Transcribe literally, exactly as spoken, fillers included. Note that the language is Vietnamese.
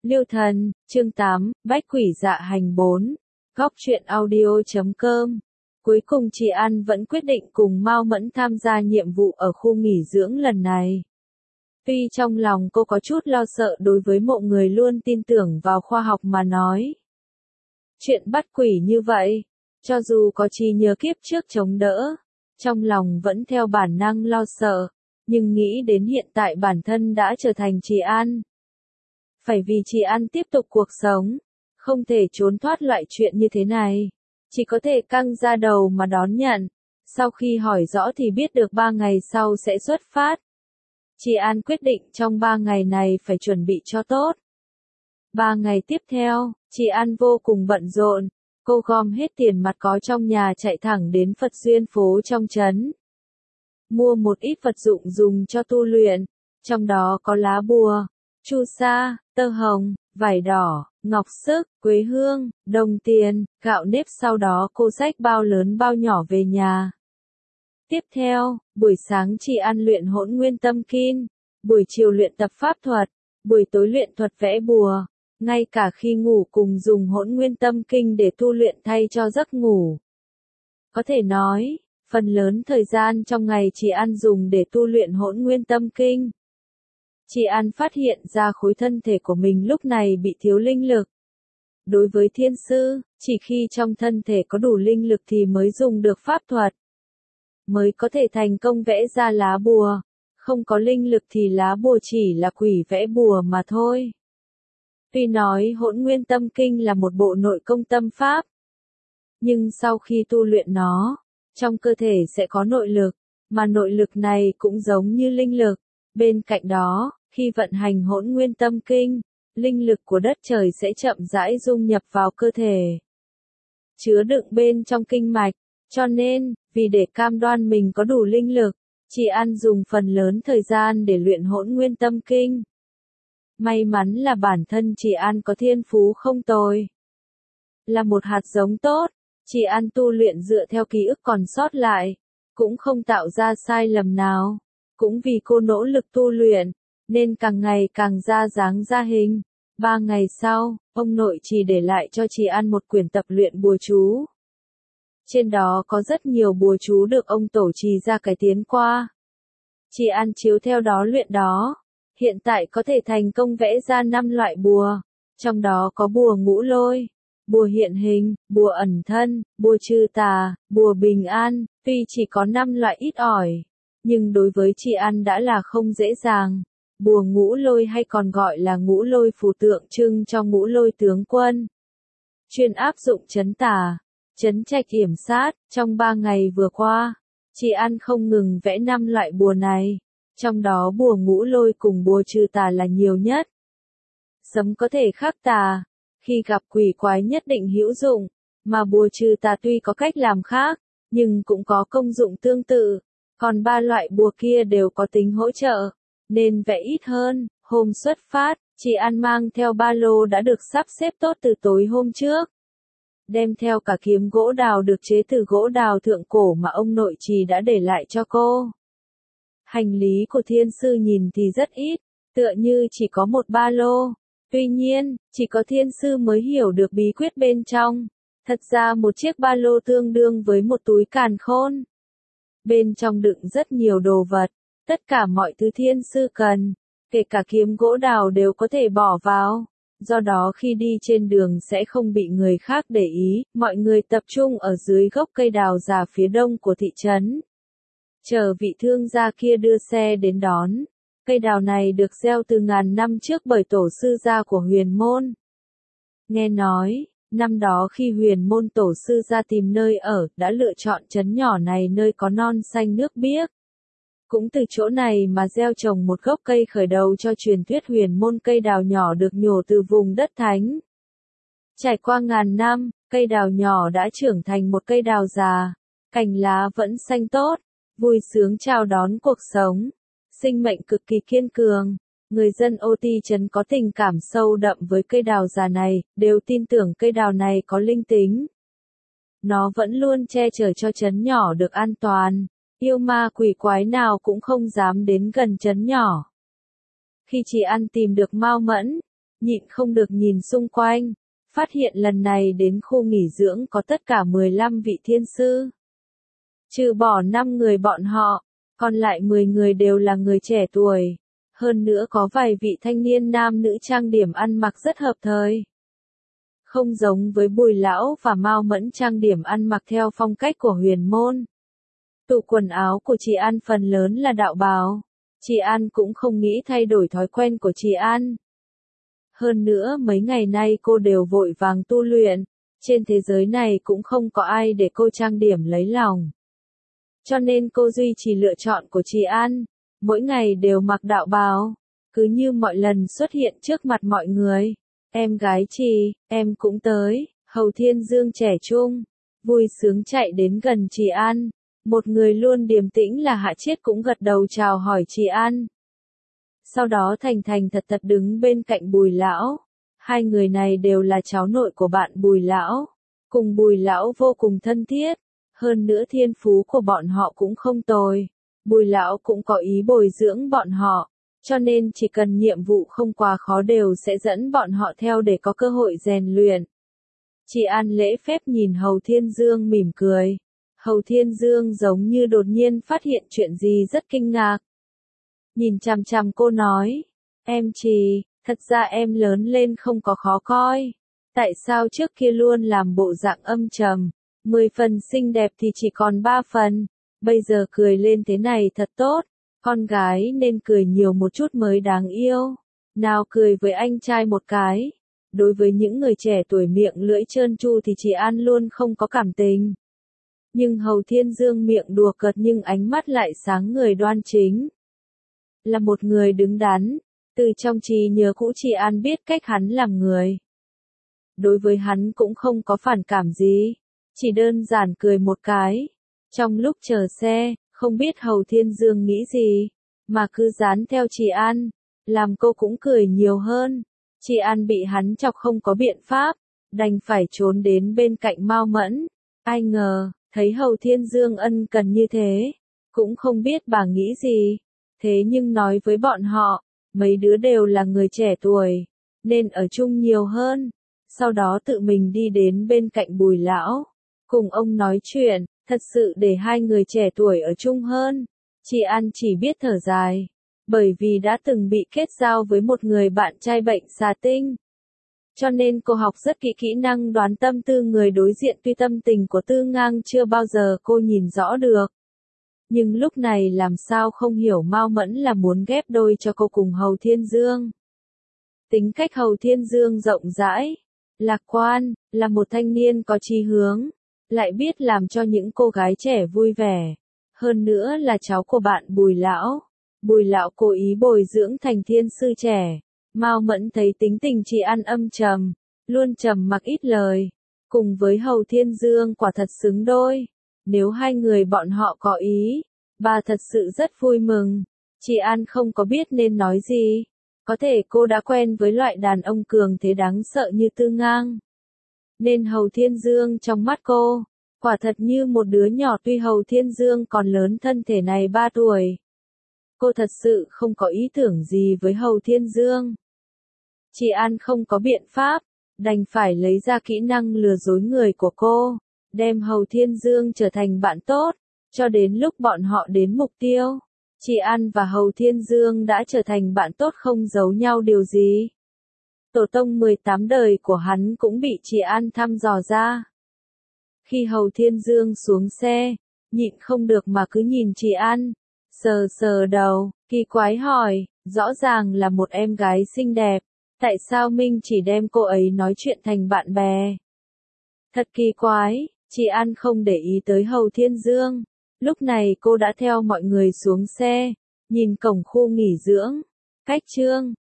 Liêu Thần, chương tám, Bách Quỷ Dạ Hành bốn. Góc truyện audio chấm com. Cuối cùng chị An vẫn quyết định cùng Mao Mẫn tham gia nhiệm vụ ở khu nghỉ dưỡng lần này. Tuy trong lòng cô có chút lo sợ đối với mộ người luôn tin tưởng vào khoa học mà nói. Chuyện bắt quỷ như vậy, cho dù có trí nhớ kiếp trước chống đỡ, trong lòng vẫn theo bản năng lo sợ, nhưng nghĩ đến hiện tại bản thân đã trở thành chị An. Phải vì chị An tiếp tục cuộc sống, không thể trốn thoát loại chuyện như thế này. Chỉ có thể căng ra đầu mà đón nhận. Sau khi hỏi rõ thì biết được ba ngày sau sẽ xuất phát. Chị An quyết định trong ba ngày này phải chuẩn bị cho tốt. Ba ngày tiếp theo, chị An vô cùng bận rộn. Cô gom hết tiền mặt có trong nhà chạy thẳng đến Phật Duyên phố trong trấn. Mua một ít vật dụng dùng cho tu luyện. Trong đó có lá bùa, chu sa, tơ hồng, vải đỏ, ngọc sức, quế hương, đồng tiền, gạo nếp. Sau đó cô xách bao lớn bao nhỏ về nhà. Tiếp theo, buổi sáng chị An luyện Hỗn Nguyên Tâm Kinh, buổi chiều luyện tập pháp thuật, buổi tối luyện thuật vẽ bùa, ngay cả khi ngủ cùng dùng Hỗn Nguyên Tâm Kinh để tu luyện thay cho giấc ngủ. Có thể nói, phần lớn thời gian trong ngày chị An dùng để tu luyện Hỗn Nguyên Tâm Kinh. Chị An phát hiện ra khối thân thể của mình lúc này bị thiếu linh lực. Đối với thiên sư, chỉ khi trong thân thể có đủ linh lực thì mới dùng được pháp thuật, mới có thể thành công vẽ ra lá bùa. Không có linh lực thì lá bùa chỉ là quỷ vẽ bùa mà thôi. Tuy nói Hỗn Nguyên Tâm Kinh là một bộ nội công tâm pháp, nhưng sau khi tu luyện nó, trong cơ thể sẽ có nội lực, mà nội lực này cũng giống như linh lực. Bên cạnh đó, khi vận hành Hỗn Nguyên Tâm Kinh, linh lực của đất trời sẽ chậm rãi dung nhập vào cơ thể, chứa đựng bên trong kinh mạch. Cho nên, vì để cam đoan mình có đủ linh lực, chị An dùng phần lớn thời gian để luyện Hỗn Nguyên Tâm Kinh. May mắn là bản thân chị An có thiên phú không tồi, là một hạt giống tốt. Chị An tu luyện dựa theo ký ức còn sót lại, cũng không tạo ra sai lầm nào. Cũng vì cô nỗ lực tu luyện, nên càng ngày càng ra dáng ra hình. Ba ngày sau, ông nội chỉ để lại cho chị An một quyển tập luyện bùa chú. Trên đó có rất nhiều bùa chú được ông tổ trì ra cải tiến qua. Chị An chiếu theo đó luyện đó. Hiện tại có thể thành công vẽ ra năm loại bùa. Trong đó có bùa ngũ lôi, bùa hiện hình, bùa ẩn thân, bùa trừ tà, bùa bình an. Tuy chỉ có năm loại ít ỏi, nhưng đối với chị An đã là không dễ dàng. Bùa ngũ lôi hay còn gọi là ngũ lôi phù tượng trưng cho ngũ lôi tướng quân, chuyên áp dụng trấn tà, trấn trạch yểm sát. Trong ba ngày vừa qua, chị An không ngừng vẽ năm loại bùa này. Trong đó bùa ngũ lôi cùng bùa trừ tà là nhiều nhất. Sấm có thể khắc tà, khi gặp quỷ quái nhất định hữu dụng, mà bùa trừ tà tuy có cách làm khác, nhưng cũng có công dụng tương tự. Còn ba loại bùa kia đều có tính hỗ trợ, nên vẽ ít hơn. Hôm xuất phát, chị An mang theo ba lô đã được sắp xếp tốt từ tối hôm trước. Đem theo cả kiếm gỗ đào được chế từ gỗ đào thượng cổ mà ông nội trì đã để lại cho cô. Hành lý của thiên sư nhìn thì rất ít, tựa như chỉ có một ba lô. Tuy nhiên, chỉ có thiên sư mới hiểu được bí quyết bên trong. Thật ra một chiếc ba lô tương đương với một túi càn khôn. Bên trong đựng rất nhiều đồ vật, tất cả mọi thứ thiên sư cần, kể cả kiếm gỗ đào đều có thể bỏ vào. Do đó khi đi trên đường sẽ không bị người khác để ý. Mọi người tập trung ở dưới gốc cây đào già phía đông của thị trấn, chờ vị thương gia kia đưa xe đến đón. Cây đào này được gieo từ ngàn năm trước bởi tổ sư gia của Huyền Môn. Nghe nói, năm đó khi Huyền Môn tổ sư gia tìm nơi ở, đã lựa chọn trấn nhỏ này nơi có non xanh nước biếc. Cũng từ chỗ này mà gieo trồng một gốc cây khởi đầu cho truyền thuyết Huyền Môn. Cây đào nhỏ được nhổ từ vùng đất thánh. Trải qua ngàn năm, cây đào nhỏ đã trưởng thành một cây đào già, cành lá vẫn xanh tốt, vui sướng chào đón cuộc sống. Sinh mệnh cực kỳ kiên cường. Người dân Ô Ti trấn có tình cảm sâu đậm với cây đào già này, đều tin tưởng cây đào này có linh tính. Nó vẫn luôn che chở cho trấn nhỏ được an toàn. Yêu ma quỷ quái nào cũng không dám đến gần trấn nhỏ. Khi chị An tìm được Mao Mẫn, nhịn không được nhìn xung quanh, phát hiện lần này đến khu nghỉ dưỡng có tất cả mười lăm vị thiên sư. Trừ bỏ năm người bọn họ, còn lại mười người đều là người trẻ tuổi. Hơn nữa có vài vị thanh niên nam nữ trang điểm ăn mặc rất hợp thời. Không giống với Bùi Lão và Mao Mẫn trang điểm ăn mặc theo phong cách của huyền môn. Tủ quần áo của chị An phần lớn là đạo bào. Chị An cũng không nghĩ thay đổi thói quen của chị An. Hơn nữa mấy ngày nay cô đều vội vàng tu luyện. Trên thế giới này cũng không có ai để cô trang điểm lấy lòng. Cho nên cô duy trì lựa chọn của chị An. Mỗi ngày đều mặc đạo bào. Cứ như mọi lần xuất hiện trước mặt mọi người. Em gái chị, em cũng tới. Hầu Thiên Dương trẻ trung, vui sướng chạy đến gần chị An. Một người luôn điềm tĩnh là Hạ Chiết cũng gật đầu chào hỏi chị An. Sau đó thành thành thật thật đứng bên cạnh Bùi Lão. Hai người này đều là cháu nội của bạn Bùi Lão. Cùng Bùi Lão vô cùng thân thiết. Hơn nữa thiên phú của bọn họ cũng không tồi. Bùi Lão cũng có ý bồi dưỡng bọn họ. Cho nên chỉ cần nhiệm vụ không quá khó đều sẽ dẫn bọn họ theo để có cơ hội rèn luyện. Chị An lễ phép nhìn Hầu Thiên Dương mỉm cười. Hầu Thiên Dương giống như đột nhiên phát hiện chuyện gì rất kinh ngạc. Nhìn chằm chằm cô nói, em chị, thật ra em lớn lên không có khó coi. Tại sao trước kia luôn làm bộ dạng âm trầm, mười phần xinh đẹp thì chỉ còn ba phần, bây giờ cười lên thế này thật tốt, con gái nên cười nhiều một chút mới đáng yêu. Nào cười với anh trai một cái. Đối với những người trẻ tuổi miệng lưỡi trơn tru thì chị An luôn không có cảm tình. Nhưng Hầu Thiên Dương miệng đùa cợt nhưng ánh mắt lại sáng người đoan chính. Là một người đứng đắn, từ trong trí nhớ cũ chị An biết cách hắn làm người. Đối với hắn cũng không có phản cảm gì, chỉ đơn giản cười một cái. Trong lúc chờ xe, không biết Hầu Thiên Dương nghĩ gì, mà cứ dán theo chị An, làm cô cũng cười nhiều hơn. Chị An bị hắn chọc không có biện pháp, đành phải trốn đến bên cạnh Mao Mẫn. Ai ngờ, thấy Hầu Thiên Dương ân cần như thế, cũng không biết bà nghĩ gì. Thế nhưng nói với bọn họ, mấy đứa đều là người trẻ tuổi, nên ở chung nhiều hơn. Sau đó tự mình đi đến bên cạnh Bùi Lão, cùng ông nói chuyện, thật sự để hai người trẻ tuổi ở chung hơn. Chị An chỉ biết thở dài, bởi vì đã từng bị kết giao với một người bạn trai bệnh xà tinh. Cho nên cô học rất kỹ kỹ năng đoán tâm tư người đối diện, tuy tâm tình của Tư Ngang chưa bao giờ cô nhìn rõ được. Nhưng lúc này làm sao không hiểu Mao Mẫn là muốn ghép đôi cho cô cùng Hầu Thiên Dương. Tính cách Hầu Thiên Dương rộng rãi, lạc quan, là một thanh niên có chí hướng, lại biết làm cho những cô gái trẻ vui vẻ. Hơn nữa là cháu của bạn Bùi Lão. Bùi Lão cố ý bồi dưỡng thành thiên sư trẻ. Mao Mẫn thấy tính tình chị An âm trầm, luôn trầm mặc ít lời. Cùng với Hầu Thiên Dương quả thật xứng đôi. Nếu hai người bọn họ có ý, bà thật sự rất vui mừng. Chị An không có biết nên nói gì. Có thể cô đã quen với loại đàn ông cường thế đáng sợ như Tư Ngang. Nên Hầu Thiên Dương trong mắt cô, quả thật như một đứa nhỏ, tuy Hầu Thiên Dương còn lớn thân thể này ba tuổi. Cô thật sự không có ý tưởng gì với Hầu Thiên Dương. Chị An không có biện pháp, đành phải lấy ra kỹ năng lừa dối người của cô, đem Hầu Thiên Dương trở thành bạn tốt, cho đến lúc bọn họ đến mục tiêu. Chị An và Hầu Thiên Dương đã trở thành bạn tốt không giấu nhau điều gì. Tổ tông mười tám đời của hắn cũng bị chị An thăm dò ra. Khi Hầu Thiên Dương xuống xe, nhịn không được mà cứ nhìn chị An, sờ sờ đầu, kỳ quái hỏi, rõ ràng là một em gái xinh đẹp, tại sao Minh chỉ đem cô ấy nói chuyện thành bạn bè? Thật kỳ quái, chị An không để ý tới Hầu Thiên Dương. Lúc này cô đã theo mọi người xuống xe, nhìn cổng khu nghỉ dưỡng. Cách Trương,